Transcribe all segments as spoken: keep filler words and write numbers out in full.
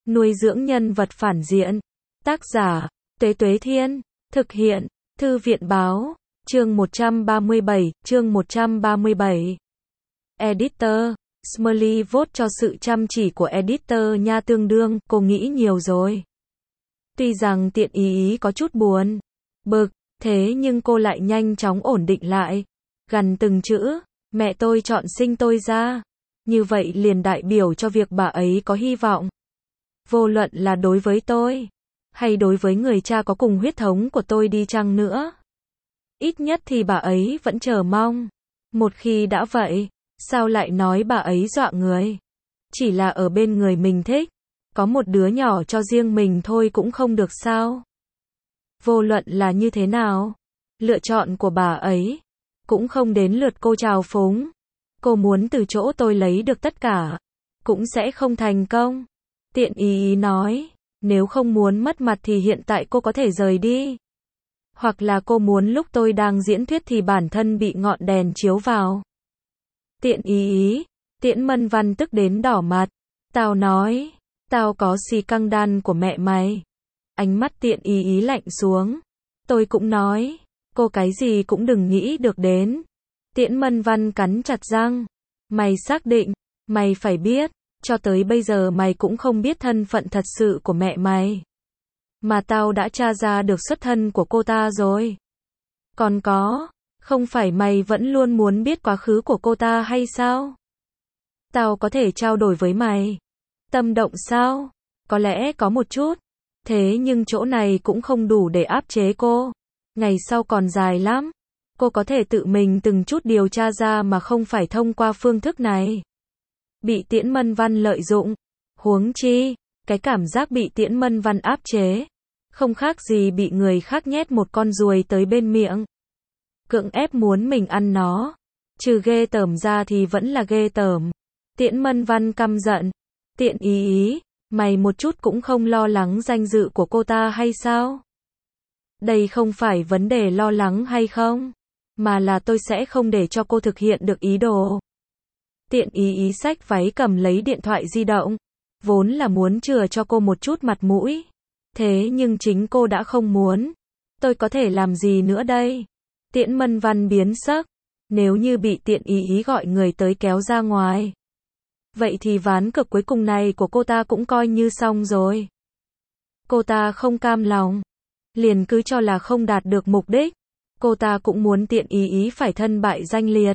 Nuôi dưỡng nhân vật phản diện. Tác giả, Tuế Tuế Thiên. Thực hiện, Thư viện Báo. Chương một trăm ba mươi bảy, chương một trăm ba mươi bảy. Editor, Smiley vote cho sự chăm chỉ của editor nha, tương đương, cô nghĩ nhiều rồi. Tuy rằng Tiện Ý Ý có chút buồn, bực, thế nhưng cô lại nhanh chóng ổn định lại. Gằn từng chữ, mẹ tôi chọn sinh tôi ra. Như vậy liền đại biểu cho việc bà ấy có hy vọng. Vô luận là đối với tôi, hay đối với người cha có cùng huyết thống của tôi đi chăng nữa. Ít nhất thì bà ấy vẫn chờ mong. Một khi đã vậy, sao lại nói bà ấy dọa người? Chỉ là ở bên người mình thích, có một đứa nhỏ cho riêng mình thôi cũng không được sao? Vô luận là như thế nào, lựa chọn của bà ấy cũng không đến lượt cô trào phúng. Cô muốn từ chỗ tôi lấy được tất cả, cũng sẽ không thành công. Tiện Ý Ý nói, nếu không muốn mất mặt thì hiện tại cô có thể rời đi. Hoặc là cô muốn lúc tôi đang diễn thuyết thì bản thân bị ngọn đèn chiếu vào. Tiện Ý Ý, Tiễn Mân Văn tức đến đỏ mặt. Tao nói, tao có xì căng đan của mẹ mày. Ánh mắt Tiện Ý Ý lạnh xuống. Tôi cũng nói, cô cái gì cũng đừng nghĩ được đến. Tiễn Mân Văn cắn chặt răng. Mày xác định, mày phải biết, cho tới bây giờ mày cũng không biết thân phận thật sự của mẹ mày. Mà tao đã tra ra được xuất thân của cô ta rồi. Còn có, không phải mày vẫn luôn muốn biết quá khứ của cô ta hay sao? Tao có thể trao đổi với mày. Tâm động sao? Có lẽ có một chút. Thế nhưng chỗ này cũng không đủ để áp chế cô. Ngày sau còn dài lắm. Cô có thể tự mình từng chút điều tra ra mà không phải thông qua phương thức này. Bị Tiễn Mân Văn lợi dụng. Huống chi, cái cảm giác bị Tiễn Mân Văn áp chế, không khác gì bị người khác nhét một con ruồi tới bên miệng. Cưỡng ép muốn mình ăn nó. Trừ ghê tởm ra thì vẫn là ghê tởm. Tiễn Mân Văn căm giận. Tiện Ý Ý, mày một chút cũng không lo lắng danh dự của cô ta hay sao? Đây không phải vấn đề lo lắng hay không, mà là tôi sẽ không để cho cô thực hiện được ý đồ. Tiện Ý Ý xách váy cầm lấy điện thoại di động. Vốn là muốn chừa cho cô một chút mặt mũi. Thế nhưng chính cô đã không muốn. Tôi có thể làm gì nữa đây? Tiễn Mân Văn biến sắc. Nếu như bị Tiện Ý Ý gọi người tới kéo ra ngoài, vậy thì ván cược cuối cùng này của cô ta cũng coi như xong rồi. Cô ta không cam lòng. Liền cứ cho là không đạt được mục đích. Cô ta cũng muốn Tiện Ý Ý phải thân bại danh liệt.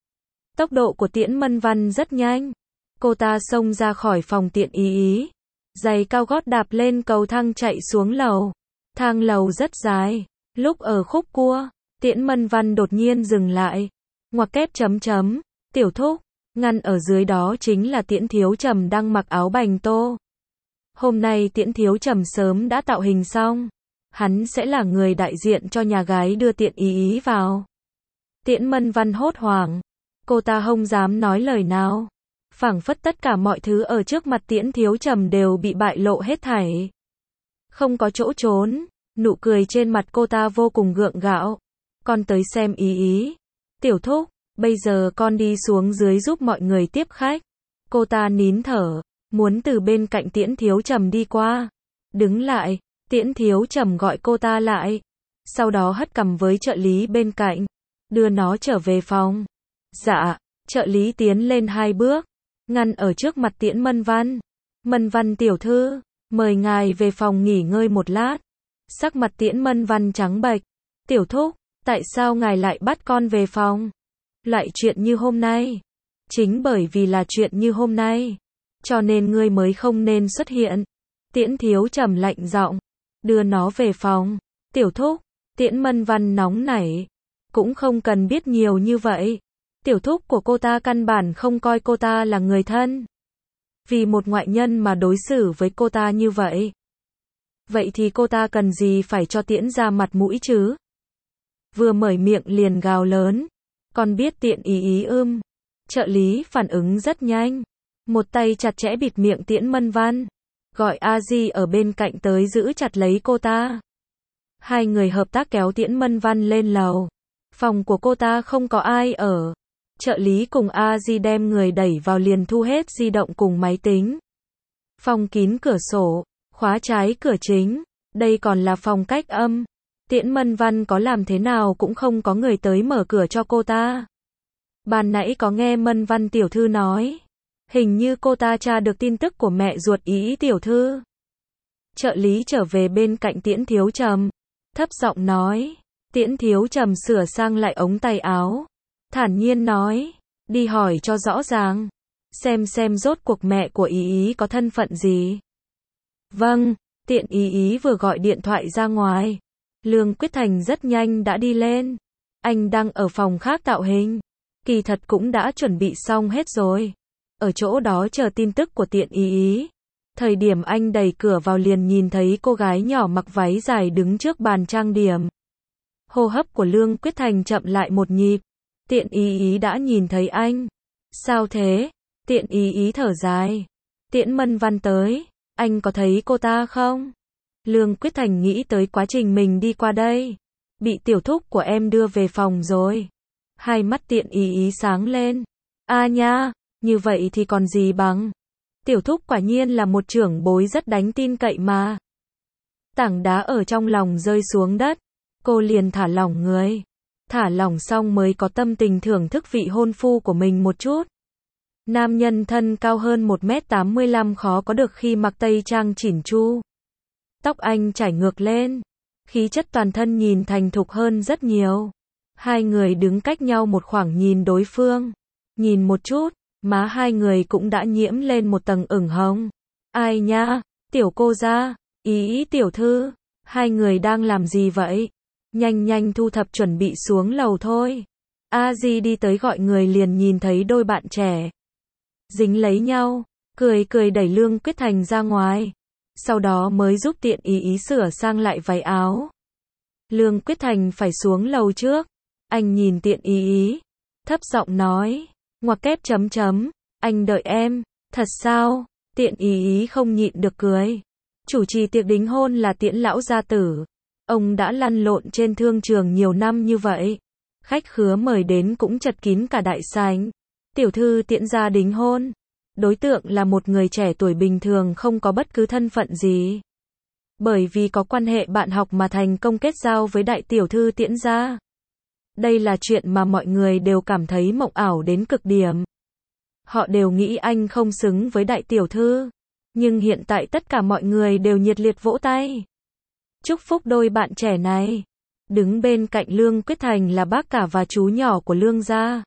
Tốc độ của Tiễn Mân Văn rất nhanh. Cô ta xông ra khỏi phòng Tiện Ý Ý. Giày cao gót đạp lên cầu thang chạy xuống lầu. Thang lầu rất dài. Lúc ở khúc cua, Tiễn Mân Văn đột nhiên dừng lại. Ngoặc kép chấm chấm. Tiểu thúc. Ngăn ở dưới đó chính là Tiễn Thiếu Trầm đang mặc áo bành tô. Hôm nay Tiễn Thiếu Trầm sớm đã tạo hình xong. Hắn sẽ là người đại diện cho nhà gái đưa Tiện Ý Ý vào. Tiễn Mân Văn hốt hoảng. Cô ta không dám nói lời nào. Phảng phất tất cả mọi thứ ở trước mặt Tiễn Thiếu Trầm đều bị bại lộ hết thảy. Không có chỗ trốn. Nụ cười trên mặt cô ta vô cùng gượng gạo. Con tới xem Ý Ý. Tiểu thúc, bây giờ con đi xuống dưới giúp mọi người tiếp khách. Cô ta nín thở, muốn từ bên cạnh Tiễn Thiếu Trầm đi qua. Đứng lại. Tiễn Thiếu Trầm gọi cô ta lại. Sau đó hất cằm với trợ lý bên cạnh. Đưa nó trở về phòng. Dạ. Trợ lý tiến lên hai bước. Ngăn ở trước mặt Tiễn Mân Văn. Mân Văn tiểu thư, mời ngài về phòng nghỉ ngơi một lát. Sắc mặt Tiễn Mân Văn trắng bệch. Tiểu thúc, tại sao ngài lại bắt con về phòng? Lại chuyện như hôm nay. Chính bởi vì là chuyện như hôm nay, cho nên ngươi mới không nên xuất hiện. Tiễn Thiếu Trầm lạnh giọng. Đưa nó về phòng. Tiểu thúc. Tiễn Mân Văn nóng nảy. Cũng không cần biết nhiều như vậy. Tiểu thúc của cô ta căn bản không coi cô ta là người thân. Vì một ngoại nhân mà đối xử với cô ta như vậy. Vậy thì cô ta cần gì phải cho Tiễn ra mặt mũi chứ? Vừa mở miệng liền gào lớn. Con biết Tiện Ý Ý ưm. Trợ lý phản ứng rất nhanh. Một tay chặt chẽ bịt miệng Tiễn Mân Văn. Gọi A Di ở bên cạnh tới giữ chặt lấy cô ta. Hai người hợp tác kéo Tiễn Mân Văn lên lầu. Phòng của cô ta không có ai ở. Trợ lý cùng A Di đem người đẩy vào liền thu hết di động cùng máy tính. Phong kín cửa sổ, khóa trái cửa chính, đây còn là phòng cách âm. Tiễn Mân Văn có làm thế nào cũng không có người tới mở cửa cho cô ta. Ban nãy có nghe Mân Văn tiểu thư nói, hình như cô ta tra được tin tức của mẹ ruột Ý tiểu thư. Trợ lý trở về bên cạnh Tiễn Thiếu Trầm, thấp giọng nói. Tiễn Thiếu Trầm sửa sang lại ống tay áo, thản nhiên nói, đi hỏi cho rõ ràng, xem xem rốt cuộc mẹ của Ý Ý có thân phận gì. Vâng, Tiện Ý Ý vừa gọi điện thoại ra ngoài, Lương Quyết Thành rất nhanh đã đi lên. Anh đang ở phòng khác tạo hình, kỳ thật cũng đã chuẩn bị xong hết rồi. Ở chỗ đó chờ tin tức của Tiện Ý Ý. Thời điểm anh đẩy cửa vào liền nhìn thấy cô gái nhỏ mặc váy dài đứng trước bàn trang điểm. Hô hấp của Lương Quyết Thành chậm lại một nhịp. Tiện Ý Ý đã nhìn thấy anh. Sao thế? Tiện Ý Ý thở dài. Tiễn Mân Văn tới, anh có thấy cô ta không? Lương Quyết Thành nghĩ tới quá trình mình đi qua đây. Bị tiểu thúc của em đưa về phòng rồi. Hai mắt Tiện Ý Ý sáng lên. A nha, như vậy thì còn gì bằng. Tiểu thúc quả nhiên là một trưởng bối rất đáng tin cậy mà. Tảng đá ở trong lòng rơi xuống đất. Cô liền thả lỏng người. Thả lỏng xong mới có tâm tình thưởng thức vị hôn phu của mình một chút. Nam nhân thân cao hơn một mét tám mươi lăm khó có được khi mặc tây trang chỉn chu. Tóc anh chải ngược lên. Khí chất toàn thân nhìn thành thục hơn rất nhiều. Hai người đứng cách nhau một khoảng nhìn đối phương. Nhìn một chút, má hai người cũng đã nhiễm lên một tầng ửng hồng. Ai nha, tiểu cô gia, Ý Ý tiểu thư, hai người đang làm gì vậy? Nhanh nhanh thu thập chuẩn bị xuống lầu thôi. A Di đi tới gọi người liền nhìn thấy đôi bạn trẻ. Dính lấy nhau, cười cười đẩy Lương Quyết Thành ra ngoài. Sau đó mới giúp Tiện Ý Ý sửa sang lại váy áo. Lương Quyết Thành phải xuống lầu trước. Anh nhìn Tiện Ý Ý, thấp giọng nói, ngoặc kép chấm chấm, anh đợi em, thật sao? Tiện Ý Ý không nhịn được cười. Chủ trì tiệc đính hôn là Tiễn lão gia tử. Ông đã lăn lộn trên thương trường nhiều năm như vậy. Khách khứa mời đến cũng chật kín cả đại sảnh. Tiểu thư Tiễn gia đính hôn. Đối tượng là một người trẻ tuổi bình thường không có bất cứ thân phận gì. Bởi vì có quan hệ bạn học mà thành công kết giao với đại tiểu thư Tiễn gia. Đây là chuyện mà mọi người đều cảm thấy mộng ảo đến cực điểm. Họ đều nghĩ anh không xứng với đại tiểu thư. Nhưng hiện tại tất cả mọi người đều nhiệt liệt vỗ tay. Chúc phúc đôi bạn trẻ này. Đứng bên cạnh Lương Quyết Thành là bác cả và chú nhỏ của Lương gia.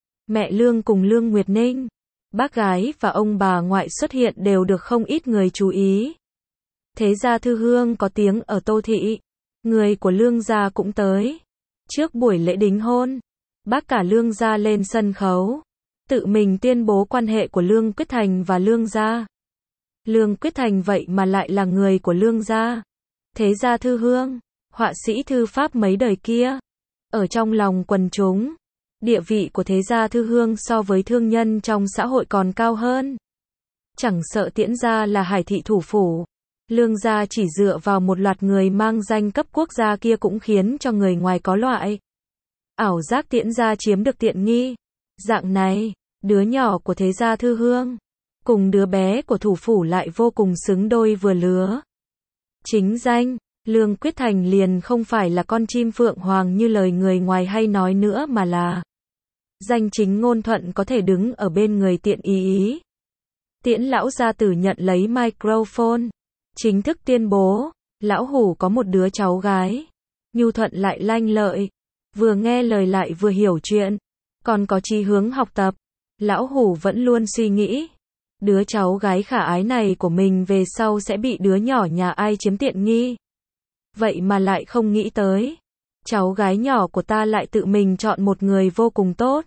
Mẹ Lương cùng Lương Nguyệt Ninh. Bác gái và ông bà ngoại xuất hiện đều được không ít người chú ý. Thế gia Thư Hương có tiếng ở Tô Thị. Người của Lương gia cũng tới. Trước buổi lễ đính hôn, bác cả Lương gia lên sân khấu. Tự mình tuyên bố quan hệ của Lương Quyết Thành và Lương gia. Lương Quyết Thành vậy mà lại là người của Lương gia. Thế gia Thư Hương, họa sĩ thư pháp mấy đời kia. Ở trong lòng quần chúng, địa vị của thế gia Thư Hương so với thương nhân trong xã hội còn cao hơn. Chẳng sợ Tiễn gia là hải thị thủ phủ. Lương gia chỉ dựa vào một loạt người mang danh cấp quốc gia kia cũng khiến cho người ngoài có loại ảo giác Tiễn gia chiếm được tiện nghi. Dạng này, đứa nhỏ của thế gia Thư Hương cùng đứa bé của thủ phủ lại vô cùng xứng đôi vừa lứa. Chính danh, Lương Quyết Thành liền không phải là con chim phượng hoàng như lời người ngoài hay nói nữa mà là danh chính ngôn thuận có thể đứng ở bên người Tiện Ý Ý. Tiễn lão gia tử nhận lấy microphone, chính thức tuyên bố, lão hủ có một đứa cháu gái, nhu thuận lại lanh lợi, vừa nghe lời lại vừa hiểu chuyện, còn có chí hướng học tập. Lão hủ vẫn luôn suy nghĩ, đứa cháu gái khả ái này của mình về sau sẽ bị đứa nhỏ nhà ai chiếm tiện nghi. Vậy mà lại không nghĩ tới, cháu gái nhỏ của ta lại tự mình chọn một người vô cùng tốt.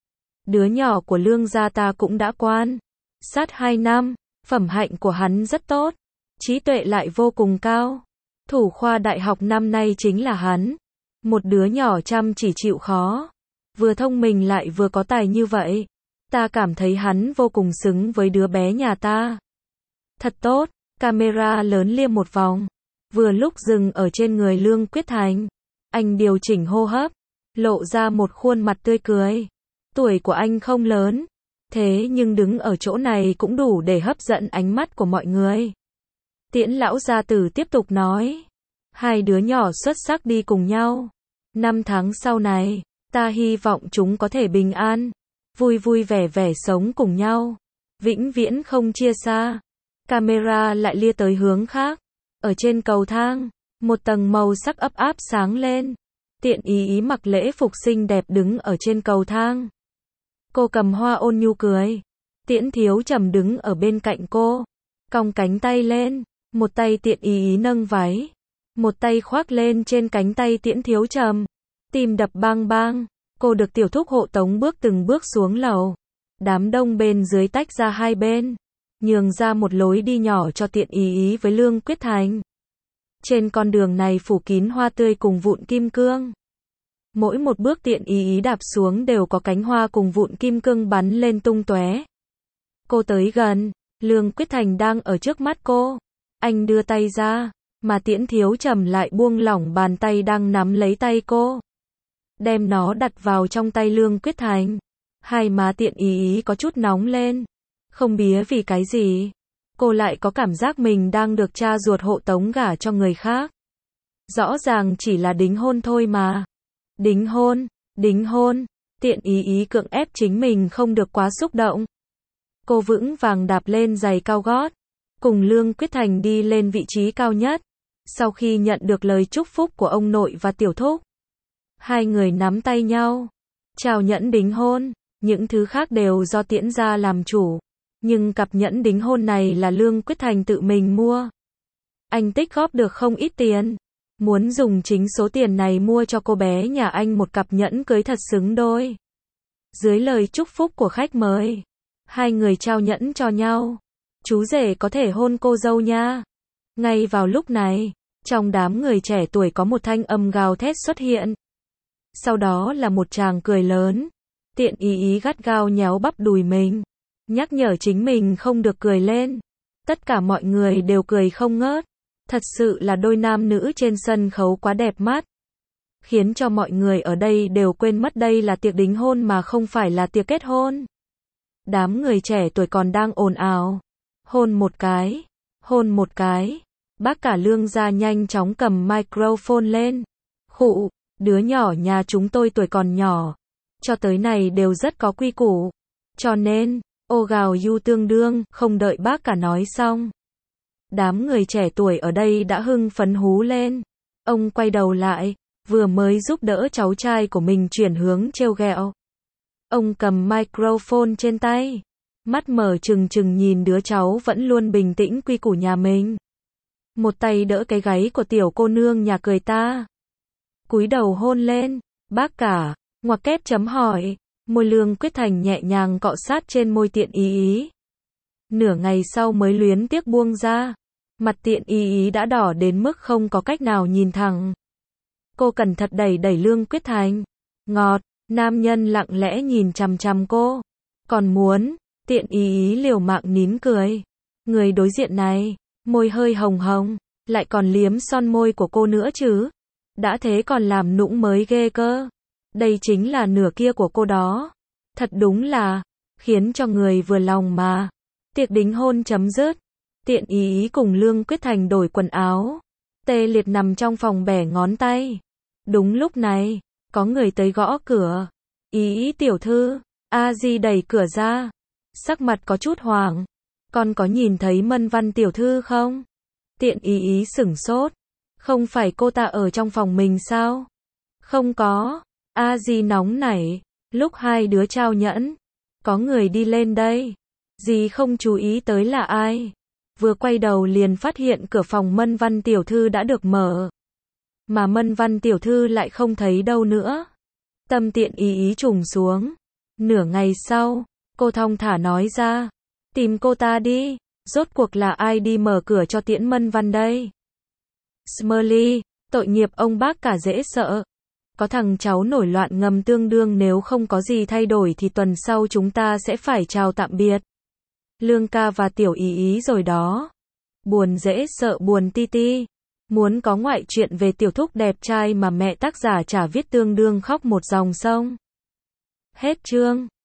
Đứa nhỏ của Lương gia ta cũng đã quan sát hai năm, phẩm hạnh của hắn rất tốt, trí tuệ lại vô cùng cao. Thủ khoa đại học năm nay chính là hắn. Một đứa nhỏ chăm chỉ chịu khó, vừa thông minh lại vừa có tài như vậy. Ta cảm thấy hắn vô cùng xứng với đứa bé nhà ta. Thật tốt, camera lớn liêm một vòng. Vừa lúc dừng ở trên người Lương Quyết Thành. Anh điều chỉnh hô hấp, lộ ra một khuôn mặt tươi cười. Tuổi của anh không lớn, Thế nhưng đứng ở chỗ này cũng đủ để hấp dẫn ánh mắt của mọi người. Tiễn lão gia tử tiếp tục nói. Hai đứa nhỏ xuất sắc đi cùng nhau. Năm tháng sau này, ta hy vọng chúng có thể bình an, vui vui vẻ vẻ sống cùng nhau, vĩnh viễn không chia xa. Camera lại lia tới hướng khác. Ở trên cầu thang, một tầng màu sắc ấm áp sáng lên. Tiện ý ý mặc lễ phục xinh đẹp đứng ở trên cầu thang. Cô cầm hoa ôn nhu cười. Tiễn Thiếu Trầm đứng ở bên cạnh cô, cong cánh tay lên, một tay tiện ý ý nâng váy, một tay khoác lên trên cánh tay Tiễn Thiếu Trầm. Tim đập bang bang, cô được tiểu thúc hộ tống bước từng bước xuống lầu. Đám đông bên dưới tách ra hai bên, nhường ra một lối đi nhỏ cho Tiện ý ý với Lương Quyết Thành. Trên con đường này phủ kín hoa tươi cùng vụn kim cương. Mỗi một bước Tiện ý ý đạp xuống đều có cánh hoa cùng vụn kim cương bắn lên tung tóe. Cô tới gần, Lương Quyết Thành đang ở trước mắt cô. Anh đưa tay ra, mà Tiễn Thiếu Trầm lại buông lỏng bàn tay đang nắm lấy tay cô, đem nó đặt vào trong tay Lương Quyết Thành. Hai má Tiện ý ý có chút nóng lên. Không biết vì cái gì, cô lại có cảm giác mình đang được cha ruột hộ tống gả cho người khác. Rõ ràng chỉ là đính hôn thôi mà. Đính hôn, đính hôn. Tiện ý ý cưỡng ép chính mình không được quá xúc động. Cô vững vàng đạp lên giày cao gót, cùng Lương Quyết Thành đi lên vị trí cao nhất. Sau khi nhận được lời chúc phúc của ông nội và tiểu thúc, hai người nắm tay nhau, trao nhẫn đính hôn. Những thứ khác đều do Tiễn gia làm chủ, nhưng cặp nhẫn đính hôn này là Lương Quyết Thành tự mình mua. Anh tích góp được không ít tiền, muốn dùng chính số tiền này mua cho cô bé nhà anh một cặp nhẫn cưới thật xứng đôi. Dưới lời chúc phúc của khách mời, hai người trao nhẫn cho nhau. Chú rể có thể hôn cô dâu nha. Ngay vào lúc này, trong đám người trẻ tuổi có một thanh âm gào thét xuất hiện. Sau đó là một tràng cười lớn. Tiện ý ý gắt gao nhéo bắp đùi mình, nhắc nhở chính mình không được cười lên. Tất cả mọi người đều cười không ngớt. Thật sự là đôi nam nữ trên sân khấu quá đẹp mắt, khiến cho mọi người ở đây đều quên mất đây là tiệc đính hôn mà không phải là tiệc kết hôn. Đám người trẻ tuổi còn đang ồn ào. Hôn một cái, hôn một cái. Bác cả Lương gia nhanh chóng cầm microphone lên. Khụ, đứa nhỏ nhà chúng tôi tuổi còn nhỏ, cho tới này đều rất có quy củ. Cho nên, ô gào yu tương đương, không đợi bác cả nói xong. Đám người trẻ tuổi ở đây đã hưng phấn hú lên. Ông quay đầu lại, vừa mới giúp đỡ cháu trai của mình chuyển hướng trêu ghẹo. Ông cầm microphone trên tay, mắt mở trừng trừng nhìn đứa cháu vẫn luôn bình tĩnh quy củ nhà mình. Một tay đỡ cái gáy của tiểu cô nương nhà cười ta, cúi đầu hôn lên. Bác cả, ngoặc kép chấm hỏi. Môi Lương Quyết Thành nhẹ nhàng cọ sát trên môi Tiện ý ý. Nửa ngày sau mới luyến tiếc buông ra. Mặt Tiện ý ý đã đỏ đến mức không có cách nào nhìn thẳng. Cô cẩn thận đẩy đẩy Lương Quyết Thành. Ngọt, nam nhân lặng lẽ nhìn chằm chằm cô. Còn muốn, Tiện ý ý liều mạng nín cười. Người đối diện này, môi hơi hồng hồng, lại còn liếm son môi của cô nữa chứ. Đã thế còn làm nũng mới ghê cơ. Đây chính là nửa kia của cô đó. Thật đúng là, khiến cho người vừa lòng mà. Tiệc đính hôn chấm dứt. Tiện ý ý cùng Lương Quyết Thành đổi quần áo. Tê liệt nằm trong phòng bẻ ngón tay. Đúng lúc này, có người tới gõ cửa. Ý ý tiểu thư. A Di đẩy cửa ra. Sắc mặt có chút hoảng. Con có nhìn thấy Mân Văn tiểu thư không? Tiện ý ý sửng sốt. Không phải cô ta ở trong phòng mình sao? Không có. A Di nóng nảy. Lúc hai đứa trao nhẫn, có người đi lên đây. Dì không chú ý tới là ai. Vừa quay đầu liền phát hiện cửa phòng Mân Văn tiểu thư đã được mở. Mà Mân Văn tiểu thư lại không thấy đâu nữa. Tâm Tiện ý ý trùng xuống. Nửa ngày sau, cô thong thả nói ra. Tìm cô ta đi. Rốt cuộc là ai đi mở cửa cho Tiễn Mân Văn đây? Smiley, tội nghiệp ông bác cả dễ sợ. Có thằng cháu nổi loạn ngầm tương đương, nếu không có gì thay đổi thì tuần sau chúng ta sẽ phải chào tạm biệt. Lương ca và tiểu ý ý rồi đó. Buồn dễ sợ buồn ti ti. Muốn có ngoại truyện về tiểu thúc đẹp trai mà mẹ tác giả chả viết tương đương khóc một dòng sông. Hết chương.